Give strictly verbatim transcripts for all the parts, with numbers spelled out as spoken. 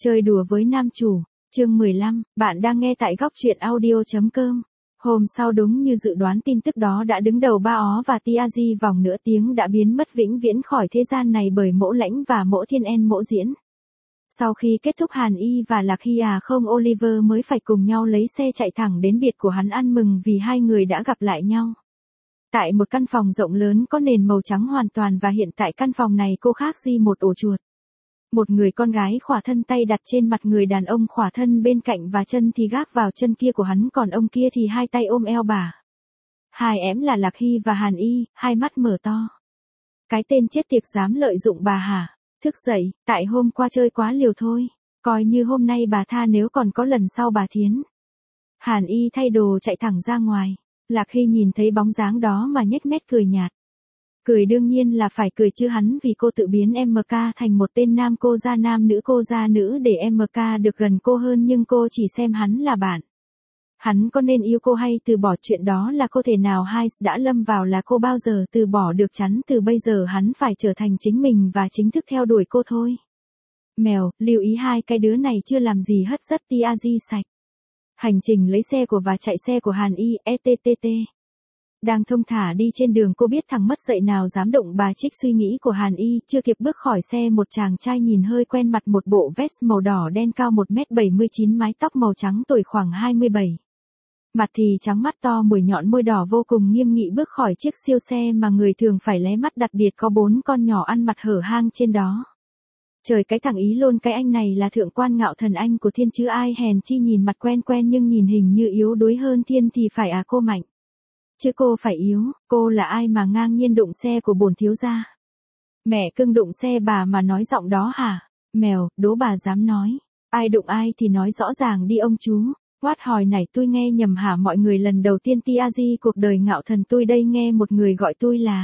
Chơi đùa với nam chủ, chương mười lăm, bạn đang nghe tại góc truyện audio.com. Hôm sau đúng như dự đoán tin tức đó đã đứng đầu Ba Ó và Tiazi vòng nửa tiếng đã biến mất vĩnh viễn khỏi thế gian này bởi Mỗ Lãnh và Mỗ Thiên En Mỗ Diễn. Sau khi kết thúc Hàn Y và Lạc Hy à không Oliver mới phải cùng nhau lấy xe chạy thẳng đến biệt của hắn ăn mừng vì hai người đã gặp lại nhau. Tại một căn phòng rộng lớn có nền màu trắng hoàn toàn và hiện tại căn phòng này cô khác gì một ổ chuột. Một người con gái khỏa thân tay đặt trên mặt người đàn ông khỏa thân bên cạnh và chân thì gác vào chân kia của hắn còn ông kia thì hai tay ôm eo bà. Hai em là Lạc Hy và Hàn Y, hai mắt mở to. Cái tên chết tiệt dám lợi dụng bà hả? Thức dậy, tại hôm qua chơi quá liều thôi. Coi như hôm nay bà tha nếu còn có lần sau bà thiến. Hàn Y thay đồ chạy thẳng ra ngoài. Lạc Hy nhìn thấy bóng dáng đó mà nhếch mép cười nhạt. Cười đương nhiên là phải cười chứ hắn vì cô tự biến em ca thành một tên nam cô ra nam nữ cô ra nữ để em ca được gần cô hơn nhưng cô chỉ xem hắn là bạn. Hắn có nên yêu cô hay từ bỏ chuyện đó là cô thể nào hay đã lâm vào là cô bao giờ từ bỏ được chắn từ bây giờ hắn phải trở thành chính mình và chính thức theo đuổi cô thôi. Mèo, lưu ý hai cái đứa này chưa làm gì hất rất Tiazi sạch. Hành trình lấy xe của và chạy xe của Hàn Y, et cetera. Đang thông thả đi trên đường cô biết thằng mất dạy nào dám động bà trích suy nghĩ của Hàn Y, chưa kịp bước khỏi xe một chàng trai nhìn hơi quen mặt một bộ vest màu đỏ đen cao một mét bảy mươi chín mái tóc màu trắng tuổi khoảng hai mươi bảy. Mặt thì trắng mắt to mũi nhọn môi đỏ vô cùng nghiêm nghị bước khỏi chiếc siêu xe mà người thường phải lé mắt đặc biệt có bốn con nhỏ ăn mặt hở hang trên đó. Trời cái thằng ý luôn cái anh này là thượng quan Ngạo Thần anh của thiên chứ ai hèn chi nhìn mặt quen quen nhưng nhìn hình như yếu đuối hơn thiên thì phải à cô mạnh. Chứ cô phải yếu, cô là ai mà ngang nhiên đụng xe của bổn thiếu gia. Mẹ cưng đụng xe bà mà nói giọng đó hả? Mèo, đố bà dám nói. Ai đụng ai thì nói rõ ràng đi ông chú. Quát hỏi này tôi nghe nhầm hả mọi người lần đầu tiên Tiazi cuộc đời Ngạo Thần tôi đây nghe một người gọi tôi là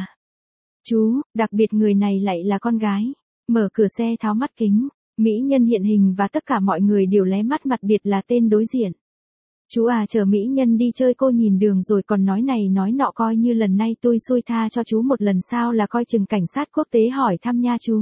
chú, đặc biệt người này lại là con gái. Mở cửa xe tháo mắt kính, mỹ nhân hiện hình và tất cả mọi người đều lé mắt mặt biệt là tên đối diện. Chú à chờ mỹ nhân đi chơi cô nhìn đường rồi còn nói này nói nọ coi như lần này tôi xui tha cho chú một lần sao là coi chừng cảnh sát quốc tế hỏi thăm nha chú.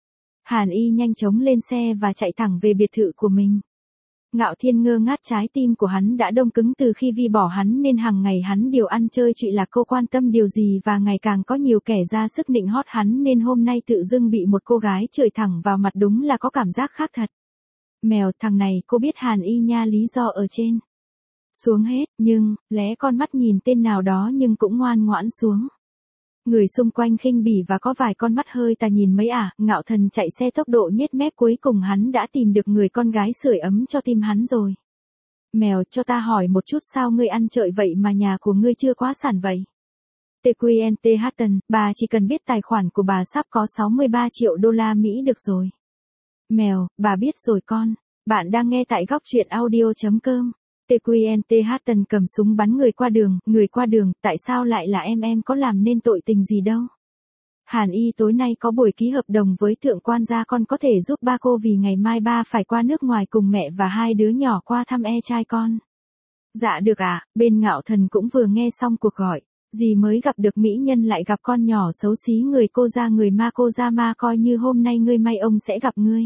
Hàn Y nhanh chóng lên xe và chạy thẳng về biệt thự của mình. Ngạo Thiên ngơ ngác trái tim của hắn đã đông cứng từ khi Vi bỏ hắn nên hàng ngày hắn đều ăn chơi trụy lạc cô quan tâm điều gì và ngày càng có nhiều kẻ ra sức nịnh hót hắn nên hôm nay tự dưng bị một cô gái chửi thẳng vào mặt đúng là có cảm giác khác thật. Mèo thằng này cô biết Hàn Y nha lý do ở trên. Xuống hết, nhưng, lé con mắt nhìn tên nào đó nhưng cũng ngoan ngoãn xuống. Người xung quanh khinh bỉ và có vài con mắt hơi tà nhìn mấy à, Ngạo Thần chạy xe tốc độ nhếch mép cuối cùng hắn đã tìm được người con gái sưởi ấm cho tim hắn rồi. Mèo cho ta hỏi một chút sao ngươi ăn trợi vậy mà nhà của ngươi chưa quá sản vậy? tê quy en tê Hatton, bà chỉ cần biết tài khoản của bà sắp có sáu mươi ba triệu đô la Mỹ được rồi. Mèo, bà biết rồi con, bạn đang nghe tại góc truyện audio.com. tê quy en tê Hatton cầm súng bắn người qua đường, người qua đường, tại sao lại là em em có làm nên tội tình gì đâu. Hàn Y tối nay có buổi ký hợp đồng với thượng quan gia con có thể giúp ba cô vì ngày mai ba phải qua nước ngoài cùng mẹ và hai đứa nhỏ qua thăm e trai con. Dạ được ạ, à, bên Ngạo Thần cũng vừa nghe xong cuộc gọi, dì mới gặp được mỹ nhân lại gặp con nhỏ xấu xí người cô ra người ma cô ra ma coi như hôm nay ngươi may ông sẽ gặp ngươi.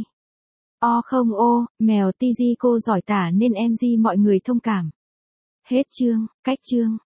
O không ô, mèo Tizi cô giỏi tả nên em di mọi người thông cảm. Hết chương, cách chương.